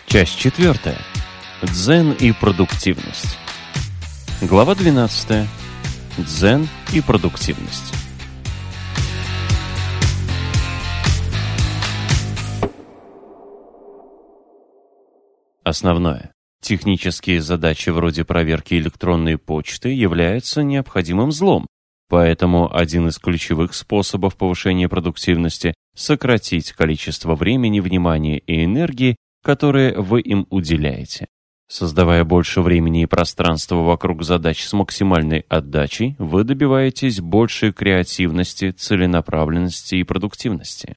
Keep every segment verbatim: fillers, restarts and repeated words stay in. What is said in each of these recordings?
Часть четвертая. Дзен и продуктивность. Глава двенадцатая. Дзен и продуктивность. Основное. Технические задачи вроде проверки электронной почты являются необходимым злом, поэтому один из ключевых способов повышения продуктивности – сократить количество времени, внимания и энергии, которые вы им уделяете. Создавая больше времени и пространства вокруг задач с максимальной отдачей, вы добиваетесь большей креативности, целенаправленности и продуктивности.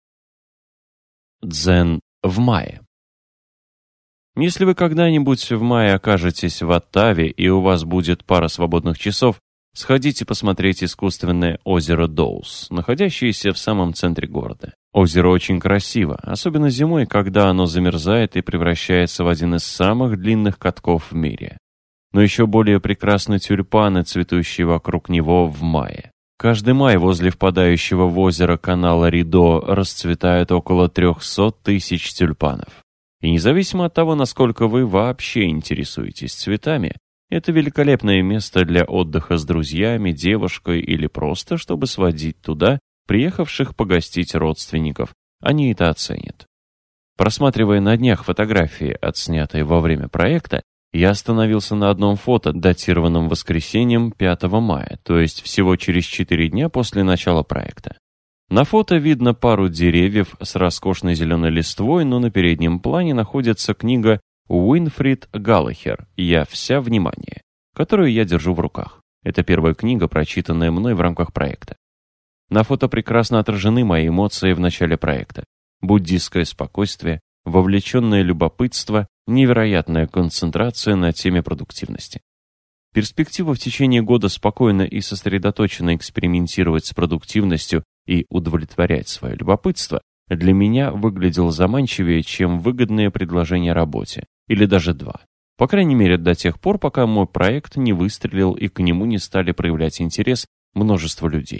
Дзен в мае. Если вы когда-нибудь в мае окажетесь в Оттаве и у вас будет пара свободных часов, сходите посмотреть искусственное озеро Доус, находящееся в самом центре города. Озеро очень красиво, особенно зимой, когда оно замерзает и превращается в один из самых длинных катков в мире. Но еще более прекрасны тюльпаны, цветущие вокруг него в мае. Каждый май возле впадающего в озеро канала Ридо расцветает около трехсот тысяч тюльпанов. И независимо от того, насколько вы вообще интересуетесь цветами, это великолепное место для отдыха с друзьями, девушкой или просто, чтобы сводить туда приехавших погостить родственников. Они это оценят. Просматривая на днях фотографии, отснятые во время проекта, я остановился на одном фото, датированном воскресеньем пятого мая, то есть всего через четыре дня после начала проекта. На фото видно пару деревьев с роскошной зеленой листвой, но на переднем плане находится книга Уинфрид Галлахер «Я вся внимание», которую я держу в руках. Это первая книга, прочитанная мной в рамках проекта. На фото прекрасно отражены мои эмоции в начале проекта. Буддистское спокойствие, вовлеченное любопытство, невероятная концентрация на теме продуктивности. Перспектива в течение года спокойно и сосредоточенно экспериментировать с продуктивностью и удовлетворять свое любопытство для меня выглядела заманчивее, чем выгодное предложение о работе, или даже два. По крайней мере, до тех пор, пока мой проект не выстрелил и к нему не стали проявлять интерес множество людей.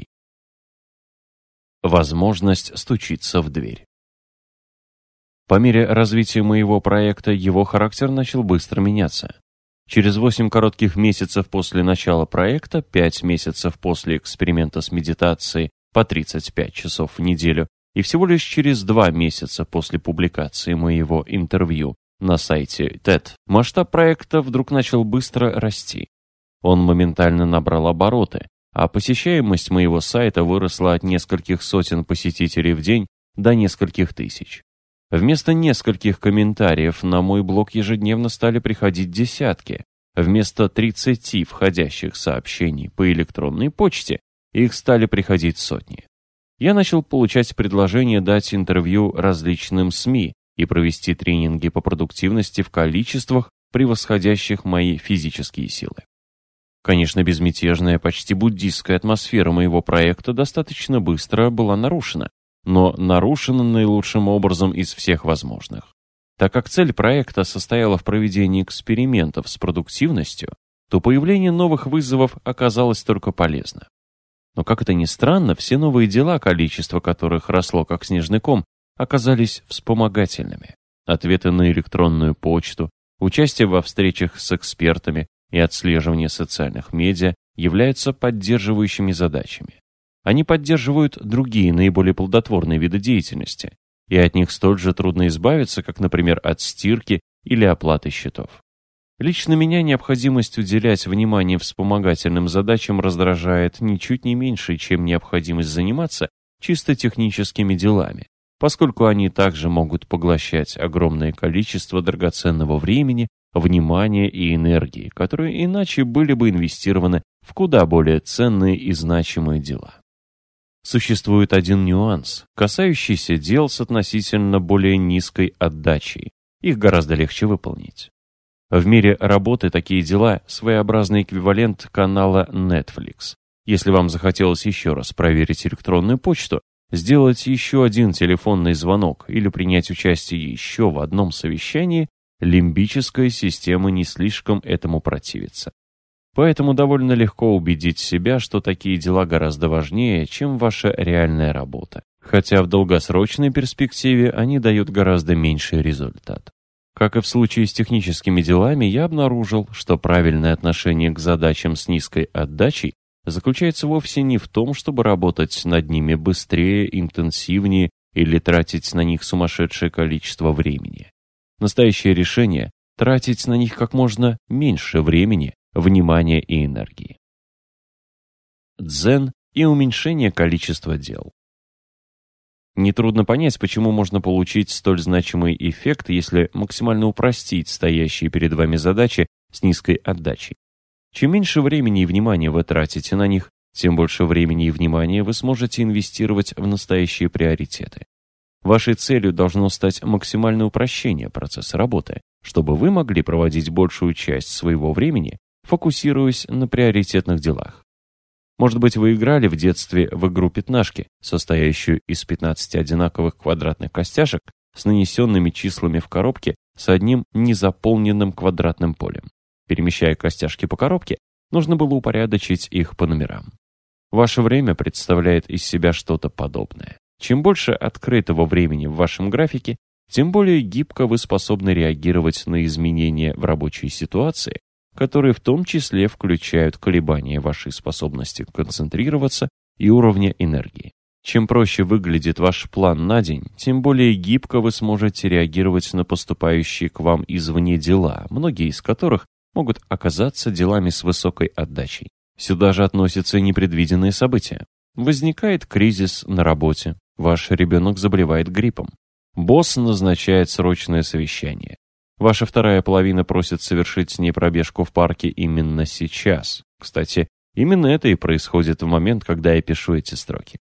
Возможность стучиться в дверь. По мере развития моего проекта его характер начал быстро меняться. Через восемь коротких месяцев после начала проекта, пять месяцев после эксперимента с медитацией по тридцать пять часов в неделю и всего лишь через два месяца после публикации моего интервью на сайте тед, масштаб проекта вдруг начал быстро расти. Он моментально набрал обороты, а посещаемость моего сайта выросла от нескольких сотен посетителей в день до нескольких тысяч. Вместо нескольких комментариев на мой блог ежедневно стали приходить десятки. Вместо тридцати входящих сообщений по электронной почте их стали приходить сотни. Я начал получать предложения дать интервью различным СМИ и провести тренинги по продуктивности в количествах, превосходящих мои физические силы. Конечно, безмятежная, почти буддистская атмосфера моего проекта достаточно быстро была нарушена, но нарушена наилучшим образом из всех возможных. Так как цель проекта состояла в проведении экспериментов с продуктивностью, то появление новых вызовов оказалось только полезно. Но, как это ни странно, все новые дела, количество которых росло как снежный ком, оказались вспомогательными. Ответы на электронную почту, участие во встречах с экспертами и отслеживание социальных медиа являются поддерживающими задачами. Они поддерживают другие, наиболее плодотворные виды деятельности, и от них столь же трудно избавиться, как, например, от стирки или оплаты счетов. Лично меня необходимость уделять внимание вспомогательным задачам раздражает ничуть не меньше, чем необходимость заниматься чисто техническими делами, поскольку они также могут поглощать огромное количество драгоценного времени, внимания и энергии, которые иначе были бы инвестированы в куда более ценные и значимые дела. Существует один нюанс, касающийся дел с относительно более низкой отдачей. Их гораздо легче выполнить. В мире работы такие дела – своеобразный эквивалент канала Netflix. Если вам захотелось еще раз проверить электронную почту, сделать еще один телефонный звонок или принять участие еще в одном совещании, лимбическая система не слишком этому противится. Поэтому довольно легко убедить себя, что такие дела гораздо важнее, чем ваша реальная работа. Хотя в долгосрочной перспективе они дают гораздо меньший результат. Как и в случае с техническими делами, я обнаружил, что правильное отношение к задачам с низкой отдачей заключается вовсе не в том, чтобы работать над ними быстрее, интенсивнее или тратить на них сумасшедшее количество времени. Настоящее решение – тратить на них как можно меньше времени, внимания и энергии. Дзен и уменьшение количества дел. Нетрудно понять, почему можно получить столь значимый эффект, если максимально упростить стоящие перед вами задачи с низкой отдачей. Чем меньше времени и внимания вы тратите на них, тем больше времени и внимания вы сможете инвестировать в настоящие приоритеты. Вашей целью должно стать максимальное упрощение процесса работы, чтобы вы могли проводить большую часть своего времени, фокусируясь на приоритетных делах. Может быть, вы играли в детстве в игру пятнашки, состоящую из пятнадцати одинаковых квадратных костяшек с нанесенными числами в коробке с одним незаполненным квадратным полем. Перемещая костяшки по коробке, нужно было упорядочить их по номерам. Ваше время представляет из себя что-то подобное. Чем больше открытого времени в вашем графике, тем более гибко вы способны реагировать на изменения в рабочей ситуации, которые в том числе включают колебания вашей способности концентрироваться и уровня энергии. Чем проще выглядит ваш план на день, тем более гибко вы сможете реагировать на поступающие к вам извне дела, многие из которых могут оказаться делами с высокой отдачей. Сюда же относятся непредвиденные события. Возникает кризис на работе, ваш ребенок заболевает гриппом, босс назначает срочное совещание. Ваша вторая половина просит совершить с ней пробежку в парке именно сейчас. Кстати, именно это и происходит в момент, когда я пишу эти строки.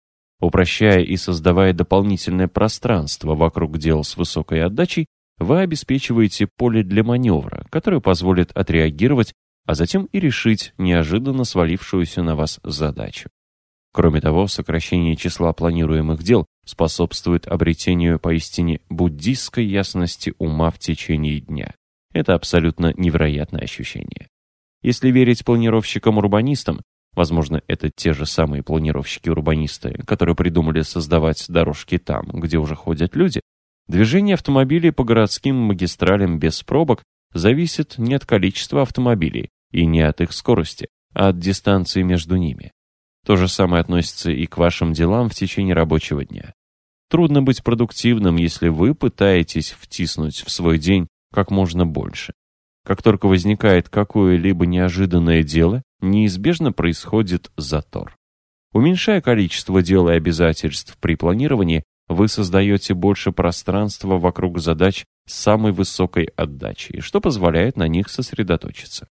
Упрощая и создавая дополнительное пространство вокруг дел с высокой отдачей, вы обеспечиваете поле для маневра, которое позволит отреагировать, а затем и решить неожиданно свалившуюся на вас задачу. Кроме того, сокращение числа планируемых дел способствует обретению поистине буддистской ясности ума в течение дня. Это абсолютно невероятное ощущение. Если верить планировщикам-урбанистам, возможно, это те же самые планировщики-урбанисты, которые придумали создавать дорожки там, где уже ходят люди, движение автомобилей по городским магистралям без пробок зависит не от количества автомобилей и не от их скорости, а от дистанции между ними. То же самое относится и к вашим делам в течение рабочего дня. Трудно быть продуктивным, если вы пытаетесь втиснуть в свой день как можно больше. Как только возникает какое-либо неожиданное дело, неизбежно происходит затор. Уменьшая количество дел и обязательств при планировании, вы создаете больше пространства вокруг задач с самой высокой отдачей, что позволяет на них сосредоточиться.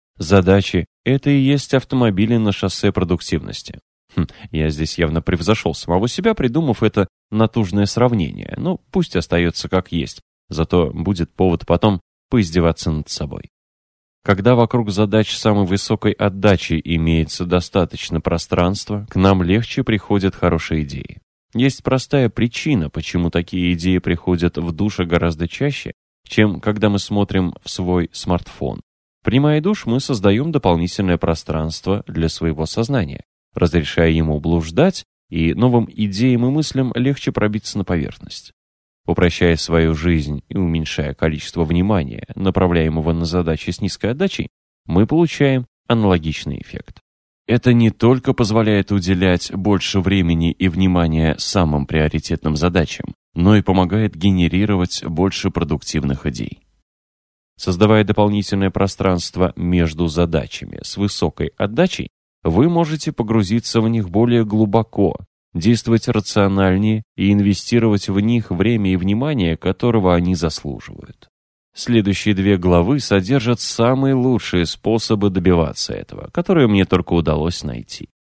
Задачи – это и есть автомобили на шоссе продуктивности. Хм, я здесь явно превзошел самого себя, придумав это натужное сравнение. Ну, пусть остается как есть, зато будет повод потом поиздеваться над собой. Когда вокруг задач самой высокой отдачи имеется достаточно пространства, к нам легче приходят хорошие идеи. Есть простая причина, почему такие идеи приходят в душу гораздо чаще, чем когда мы смотрим в свой смартфон. Принимая душ, мы создаем дополнительное пространство для своего сознания, разрешая ему блуждать, и новым идеям и мыслям легче пробиться на поверхность. Упрощая свою жизнь и уменьшая количество внимания, направляемого на задачи с низкой отдачей, мы получаем аналогичный эффект. Это не только позволяет уделять больше времени и внимания самым приоритетным задачам, но и помогает генерировать больше продуктивных идей. Создавая дополнительное пространство между задачами с высокой отдачей, вы можете погрузиться в них более глубоко, действовать рациональнее и инвестировать в них время и внимание, которого они заслуживают. Следующие две главы содержат самые лучшие способы добиваться этого, которые мне только удалось найти.